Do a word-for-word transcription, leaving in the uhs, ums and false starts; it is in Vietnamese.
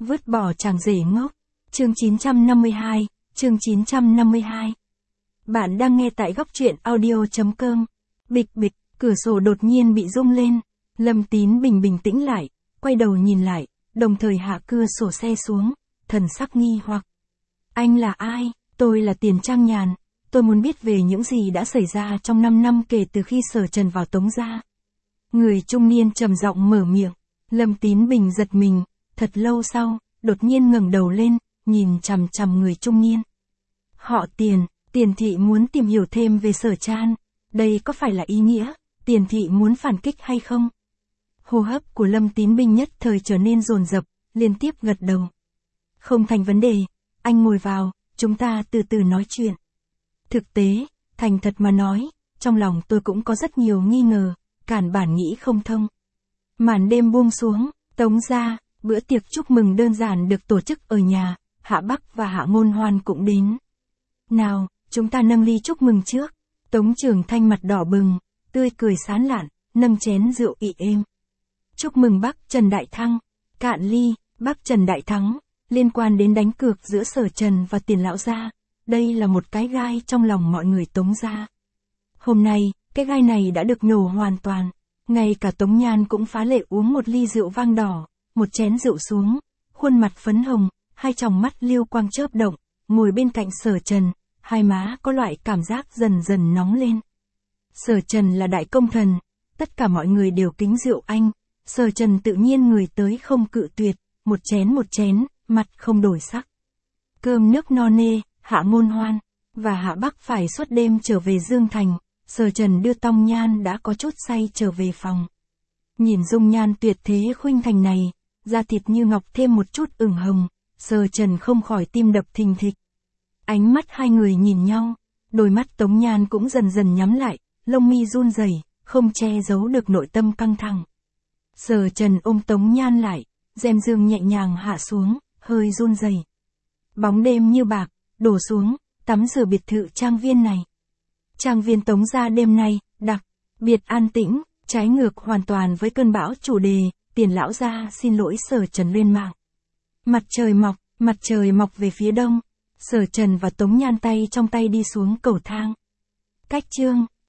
Vứt bỏ chàng rể ngốc. Chương chín trăm năm mươi hai, chương chín trăm năm mươi hai. Bạn đang nghe tại góc truyện audio chấm com. Bịch bịch, cửa sổ đột nhiên bị rung lên. Lâm Tín Bình bình tĩnh lại, quay đầu nhìn lại, đồng thời hạ cửa sổ xe xuống, thần sắc nghi hoặc. Anh là ai? Tôi là Tiền Trang Nhàn. Tôi muốn biết về những gì đã xảy ra trong năm năm kể từ khi Sở Trần vào Tống gia. Người trung niên trầm giọng mở miệng. Lâm Tín Bình giật mình, thật lâu sau, đột nhiên ngẩng đầu lên, nhìn chằm chằm người trung niên. Họ Tiền, Tiền thị muốn tìm hiểu thêm về Sở Trăn. Đây có phải là ý nghĩa, Tiền thị muốn phản kích hay không? Hô hấp của Lâm Tín Bình nhất thời trở nên dồn dập, liên tiếp gật đầu. Không thành vấn đề, anh ngồi vào, chúng ta từ từ nói chuyện. Thực tế, thành thật mà nói, trong lòng tôi cũng có rất nhiều nghi ngờ, cản bản nghĩ không thông. Màn đêm buông xuống, Tống gia, bữa tiệc chúc mừng đơn giản được tổ chức ở nhà, Hạ Bắc và Hạ Ngôn Hoan cũng đến. Nào, chúng ta nâng ly chúc mừng trước. Tống Trường Thanh mặt đỏ bừng, tươi cười sán lạn, nâng chén rượu ị êm. Chúc mừng bác Trần Đại Thăng. Cạn ly, bác Trần Đại Thắng, liên quan đến đánh cược giữa Sở Trần và Tiền lão gia. Đây là một cái gai trong lòng mọi người Tống gia. Hôm nay, cái gai này đã được nổ hoàn toàn. Ngay cả Tống Nhan cũng phá lệ uống một ly rượu vang đỏ, một chén rượu xuống, khuôn mặt phấn hồng, hai tròng mắt liêu quang chớp động, ngồi bên cạnh Sở Trần, hai má có loại cảm giác dần dần nóng lên. Sở Trần là đại công thần, tất cả mọi người đều kính rượu anh, Sở Trần tự nhiên người tới không cự tuyệt, một chén một chén, mặt không đổi sắc. Cơm nước no nê, Hạ Ngôn Hoan và Hạ Bắc phải suốt đêm trở về Dương Thành. Sở Trần đưa Tông Nhan đã có chút say trở về phòng. Nhìn dung nhan tuyệt thế khuynh thành này, da thịt như ngọc thêm một chút ửng hồng, Sở Trần không khỏi tim đập thình thịch. Ánh mắt hai người nhìn nhau, đôi mắt Tống Nhan cũng dần dần nhắm lại, lông mi run rẩy, không che giấu được nội tâm căng thẳng. Sở Trần ôm Tống Nhan lại, rèm giường nhẹ nhàng hạ xuống, hơi run rẩy. Bóng đêm như bạc, đổ xuống, tắm rửa biệt thự trang viên này. Trang viên Tống gia đêm nay, đặc biệt an tĩnh, trái ngược hoàn toàn với cơn bão chủ đề, Tiền lão gia xin lỗi Sở Trần lên mạng. Mặt trời mọc, mặt trời mọc về phía đông, Sở Trần và Tống Nhan tay trong tay đi xuống cầu thang. Cách chương,